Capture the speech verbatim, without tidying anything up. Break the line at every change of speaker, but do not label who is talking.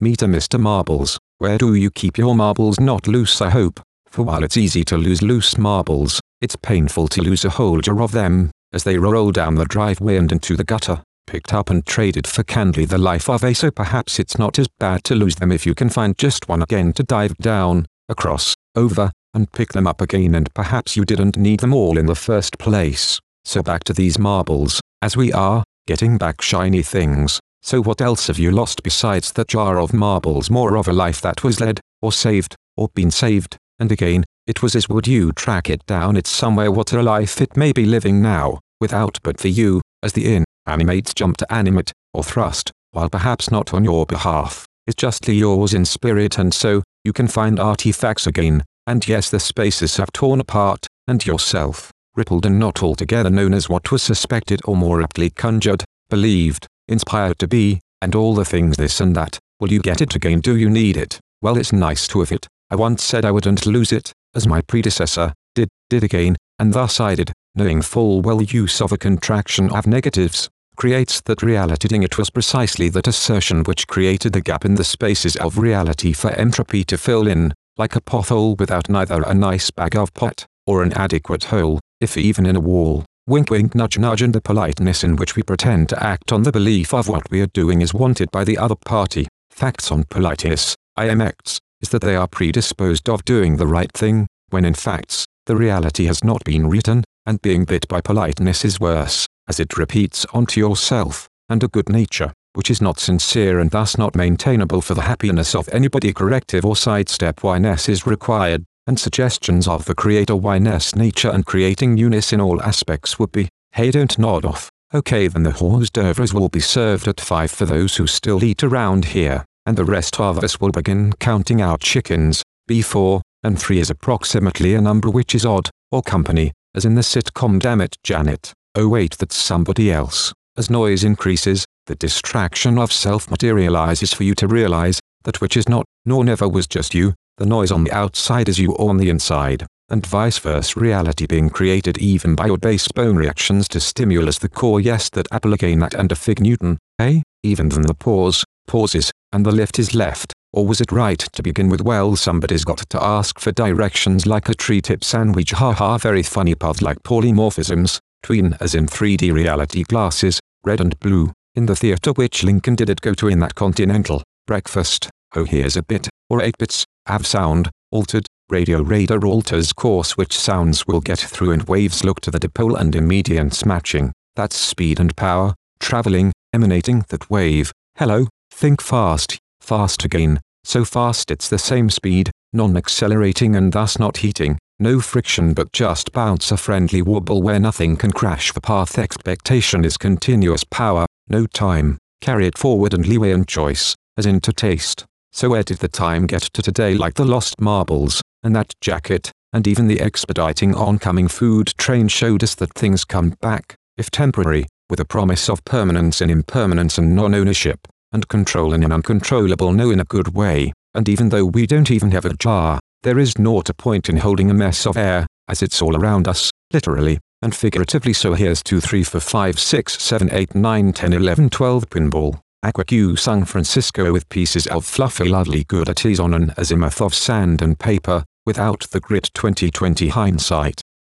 Meet a Mister Marbles. Where do you keep your marbles? Not loose, I hope, for while it's easy to lose loose marbles, it's painful to lose a whole jar of them, as they roll down the driveway and into the gutter, picked up and traded for candly the life of a. So perhaps it's not as bad to lose them if you can find just one again to dive down, across, over, and pick them up again, and perhaps you didn't need them all in the first place. So back to these marbles, as we are, getting back shiny things. So what else have you lost besides that jar of marbles? More of a life that was led, or saved, or been saved, and again, it was as would you track it down. It's somewhere what a life it may be living now, without but for you, as the inanimates jump to animate, or thrust, while perhaps not on your behalf, is justly yours in spirit, and so, you can find artifacts again, and yes, the spaces have torn apart, and yourself, rippled and not altogether known as what was suspected or more aptly conjured, believed, inspired to be, and all the things this and that. Will you get it again? Do you need it? Well, it's nice to have it. I once said I wouldn't lose it, as my predecessor did, did again, and thus I did, knowing full well use of a contraction of negatives creates that reality. It was precisely that assertion which created the gap in the spaces of reality for entropy to fill in, like a pothole without neither a nice bag of pot, or an adequate hole, if even in a wall. Wink wink nudge nudge. And the politeness in which we pretend to act on the belief of what we are doing is wanted by the other party. Facts on politeness, I M X, is that they are predisposed of doing the right thing, when in facts, the reality has not been written, and being bit by politeness is worse, as it repeats onto yourself, and a good nature, which is not sincere and thus not maintainable for the happiness of anybody. Corrective or sidestep wyness is required, and suggestions of the creator wyness nature and creating newness in all aspects would be, hey, don't nod off. Okay, then the hors d'oeuvres will be served at five for those who still eat around here, and the rest of us will begin counting our chickens. B four, and three is approximately a number which is odd, or company, as in the sitcom Dammit Janet. Oh wait, that's somebody else. As noise increases, the distraction of self materializes for you to realize, that which is not, nor never was just you, the noise on the outside is you on the inside, and vice versa, reality being created even by your base bone reactions to stimulus. The core, yes, that apple again, that and a fig Newton, eh? Even then the pause, pauses, and the lift is left. Or was it right to begin with? Well, somebody's got to ask for directions like a tree tip sandwich. Haha, very funny paths like polymorphisms, tween as in three D reality glasses, red and blue, in the theater. Which Lincoln did it go to in that continental breakfast? Oh, here's a bit, or eight bits, have sound, altered, radio radar alters course which sounds will get through, and waves look to the dipole and immediance matching, that's speed and power, traveling, emanating that wave. Hello, think fast, fast again, so fast it's the same speed, non-accelerating and thus not heating, no friction but just bounce, a friendly wobble where nothing can crash. The path expectation is continuous power, no time, carry it forward and leeway and choice, as into taste. So where did the time get to today? Like the lost marbles, and that jacket, and even the expediting oncoming food train showed us that things come back, if temporary, with a promise of permanence in impermanence and non-ownership, and control in an uncontrollable no in a good way. And even though we don't even have a jar, there is naught a point in holding a mess of air, as it's all around us, literally, and figuratively. So here's two, three, four, five, six, seven, eight, nine, ten, eleven, twelve pinball. Aqua Q San Francisco with pieces of fluffy lovely goodies on an azimuth of sand and paper, without the grit twenty twenty hindsight.